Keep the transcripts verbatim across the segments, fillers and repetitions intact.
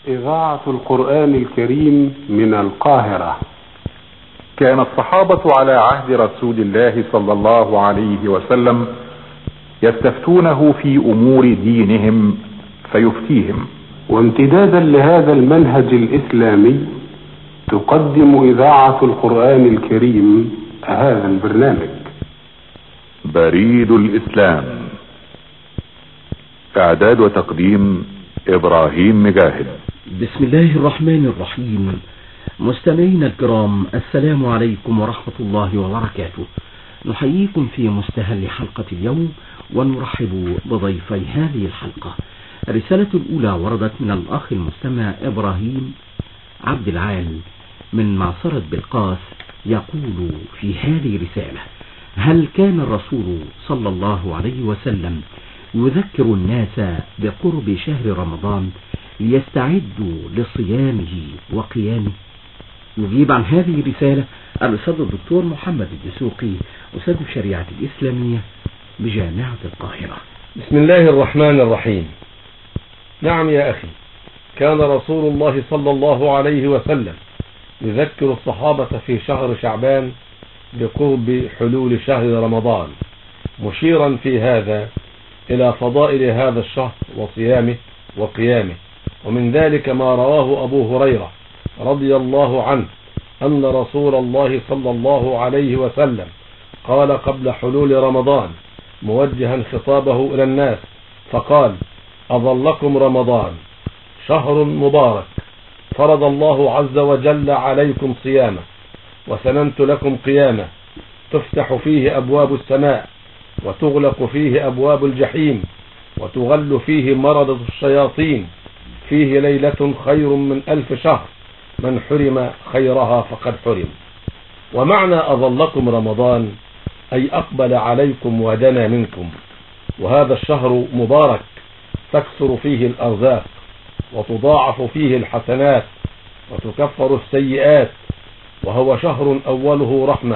إذاعة القرآن الكريم من القاهرة. كان الصحابة على عهد رسول الله صلى الله عليه وسلم يستفتونه في أمور دينهم فيفتيهم، وامتدادا لهذا المنهج الإسلامي تقدم إذاعة القرآن الكريم هذا البرنامج. بريد الإسلام، إعداد وتقديم إبراهيم مجاهد. بسم الله الرحمن الرحيم. مستمعينا الكرام، السلام عليكم ورحمة الله وبركاته. نحييكم في مستهل حلقة اليوم ونرحب بضيفي هذه الحلقة. الرسالة الأولى وردت من الأخ المستمع إبراهيم عبد العال من معصرة بلقاس، يقول في هذه الرسالة: هل كان الرسول صلى الله عليه وسلم يذكر الناس بقرب شهر رمضان ليستعدوا لصيامه وقيامه؟ يجيب عن هذه الرسالة الأستاذ الدكتور محمد الدسوقي، أستاذ الشريعة الإسلامية بجامعة القاهرة. بسم الله الرحمن الرحيم. نعم يا أخي، كان رسول الله صلى الله عليه وسلم يذكر الصحابة في شهر شعبان بقرب حلول شهر رمضان، مشيرا في هذا إلى فضائل هذا الشهر وصيامه وقيامه. ومن ذلك ما رواه أبو هريرة رضي الله عنه أن رسول الله صلى الله عليه وسلم قال قبل حلول رمضان موجها خطابه إلى الناس فقال: أظلكم رمضان شهر مبارك، فرض الله عز وجل عليكم صيامه وسننت لكم قيامه، تفتح فيه أبواب السماء وتغلق فيه أبواب الجحيم وتغل فيه مردة الشياطين، فيه ليلة خير من ألف شهر، من حرم خيرها فقد حرم. ومعنى أظلكم رمضان أي أقبل عليكم ودنا منكم، وهذا الشهر مبارك تكثر فيه الأرزاق وتضاعف فيه الحسنات وتكفر السيئات، وهو شهر أوله رحمة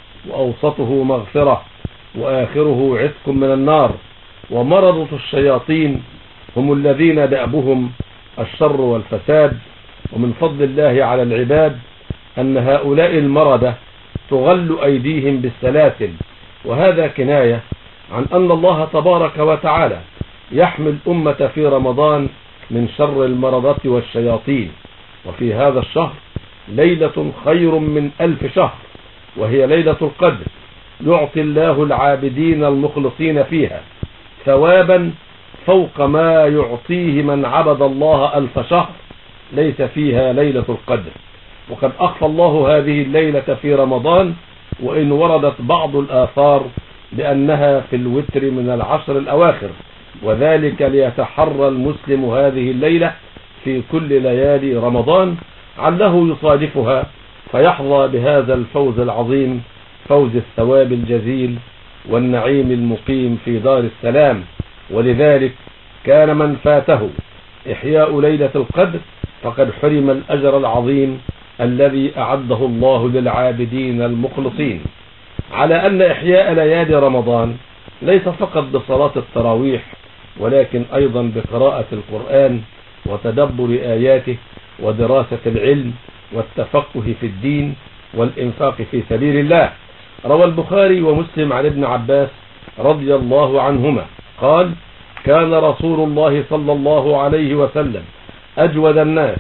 وأوسطه مغفرة وآخره عتق من النار. ومرضة الشياطين هم الذين دأبهم الشر والفساد، ومن فضل الله على العباد أن هؤلاء المردة تغل أيديهم بالسلاسل، وهذا كناية عن أن الله تبارك وتعالى يحمي الأمة في رمضان من شر المرضة والشياطين. وفي هذا الشهر ليلة خير من ألف شهر، وهي ليلة القدر، يعطي الله العابدين المخلصين فيها ثوابا فوق ما يعطيه من عبد الله ألف شهر ليس فيها ليلة القدر. وقد أخفى الله هذه الليلة في رمضان، وإن وردت بعض الآثار بأنها في الوتر من العشر الأواخر، وذلك ليتحرى المسلم هذه الليلة في كل ليالي رمضان عله يصادفها فيحظى بهذا الفوز العظيم، فوز الثواب الجزيل والنعيم المقيم في دار السلام. ولذلك كان من فاته إحياء ليلة القدر فقد حرم الأجر العظيم الذي أعده الله للعابدين المخلصين. على أن إحياء ليالي رمضان ليس فقط بصلاة التراويح، ولكن أيضا بقراءة القرآن وتدبر آياته ودراسة العلم والتفقه في الدين والإنفاق في سبيل الله. روى البخاري ومسلم عن ابن عباس رضي الله عنهما قال: كان رسول الله صلى الله عليه وسلم أجود الناس،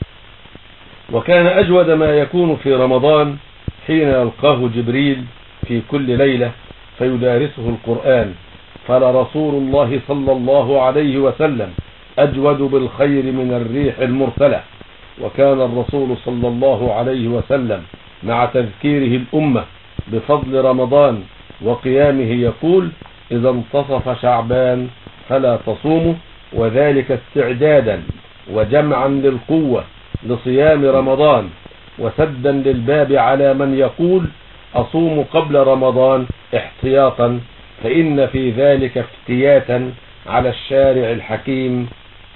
وكان أجود ما يكون في رمضان حين يلقاه جبريل في كل ليلة فيدارسه القرآن. فلرسول الله صلى الله عليه وسلم أجود بالخير من الريح المرسلة. وكان الرسول صلى الله عليه وسلم مع تذكيره الأمة بفضل رمضان وقيامه يقول: إذا انتصف شعبان فلا تصوموا، وذلك استعدادا وجمعا للقوة لصيام رمضان وسدا للباب على من يقول أصوم قبل رمضان احتياطا، فإن في ذلك افتياتا على الشارع الحكيم.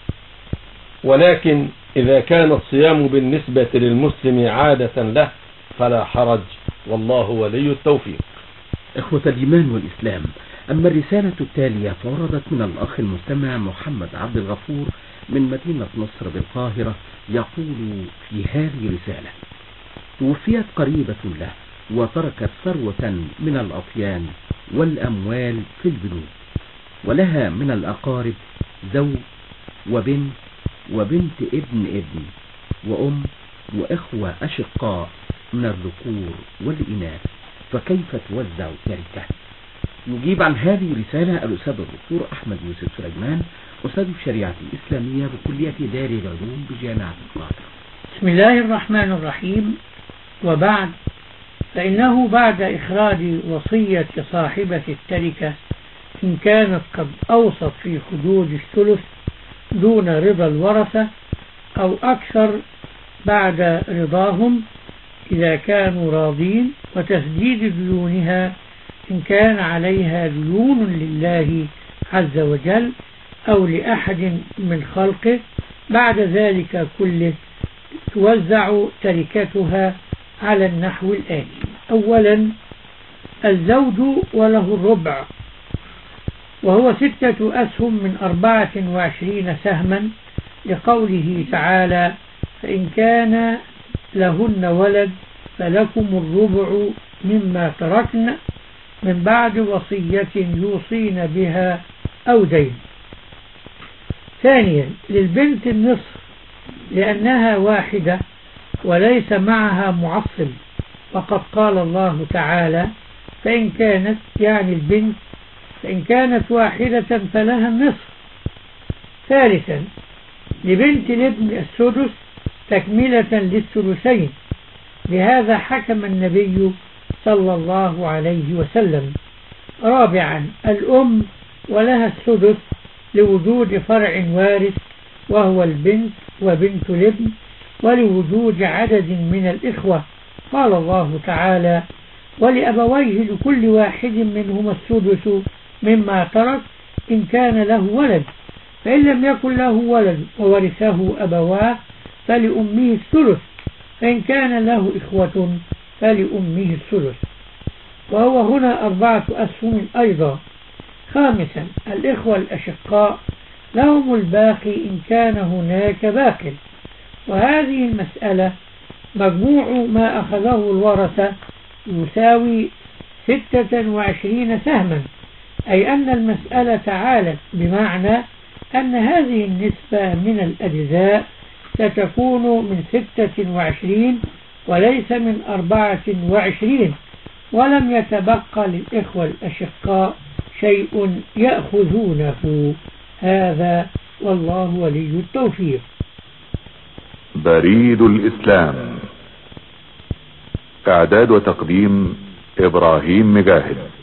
ولكن إذا كان الصيام بالنسبة للمسلم عادة له فلا حرج، والله ولي التوفيق. إخوة الإيمان والإسلام، أما الرسالة التالية فوردت من الأخ المستمع محمد عبد الغفور من مدينة نصر بالقاهرة يقول في هذه رسالة: توفيت قريبة له وتركت ثروة من الأطيان والأموال في البنوك، ولها من الأقارب زوج وبنت وبنت ابن ابن وأم وإخوة أشقاء من الذكور والإناث، فكيف توزع التركة؟ يجيب عن هذه الرسالة الأستاذ الدكتور أحمد يوسف سليمان، أستاذ الشريعة الإسلامية بكلية دار العلوم بجامعة القاهرة. بسم الله الرحمن الرحيم. وبعد، فإنه بعد إخراج وصية صاحبة التركة إن كانت قد أوصت في حدود الثلث دون رضا الورثة أو أكثر بعد رضاهم إذا كانوا راضين، وتسديد ديونها إن كان عليها ديون لله عز وجل أو لأحد من خلقه، بعد ذلك كله توزع تركتها على النحو الآتي: أولا، الزوج وله الربع، وهو ستة أسهم من أربعة وعشرين سهما، لقوله تعالى: فإن كان لهن ولد فلكم الربع مما تركن من بعد وصية يوصين بها أو دين. ثانيا، للبنت النصف لأنها واحدة وليس معها معصب، وقد قال الله تعالى: فإن كانت، يعني البنت، فإن كانت واحدة فلها النصف. ثالثا، لبنت الابن السدس تكملة للثلثين، لهذا حكم النبي صلى الله عليه وسلم. رابعا، الأم ولها السدس لوجود فرع وارث وهو البنت وبنت الابن، ولوجود عدد من الإخوة، قال الله تعالى: ولأبويه لكل واحد منهما السدس مما ترك إن كان له ولد، فإن لم يكن له ولد وورثه أبواه فلأمه الثلث، فإن كان له إخوة فلأمه الثلث. وهو هنا أربعة أسهم أيضا. خامسا، الإخوة الأشقاء لهم الباقي إن كان هناك باق، وهذه المسألة مجموع ما أخذه الورثة يساوي ستة وعشرين سهما، أي أن المسألة عالت، بمعنى أن هذه النسبة من الأجزاء ستكون من ستة وعشرين وليس من أربعة وعشرين، ولم يتبقى للإخوة الأشقاء شيء يأخذونه. هذا والله ولي التوفيق. بريد الإسلام، إعداد وتقديم إبراهيم مجاهد.